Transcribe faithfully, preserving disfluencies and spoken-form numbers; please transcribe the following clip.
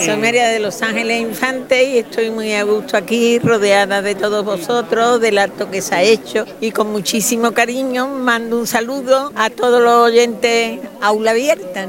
Soy María de Los Ángeles Infantes y estoy muy a gusto aquí, rodeada de todos vosotros, del acto que se ha hecho y con muchísimo cariño mando un saludo a todos los oyentes Aula Abierta.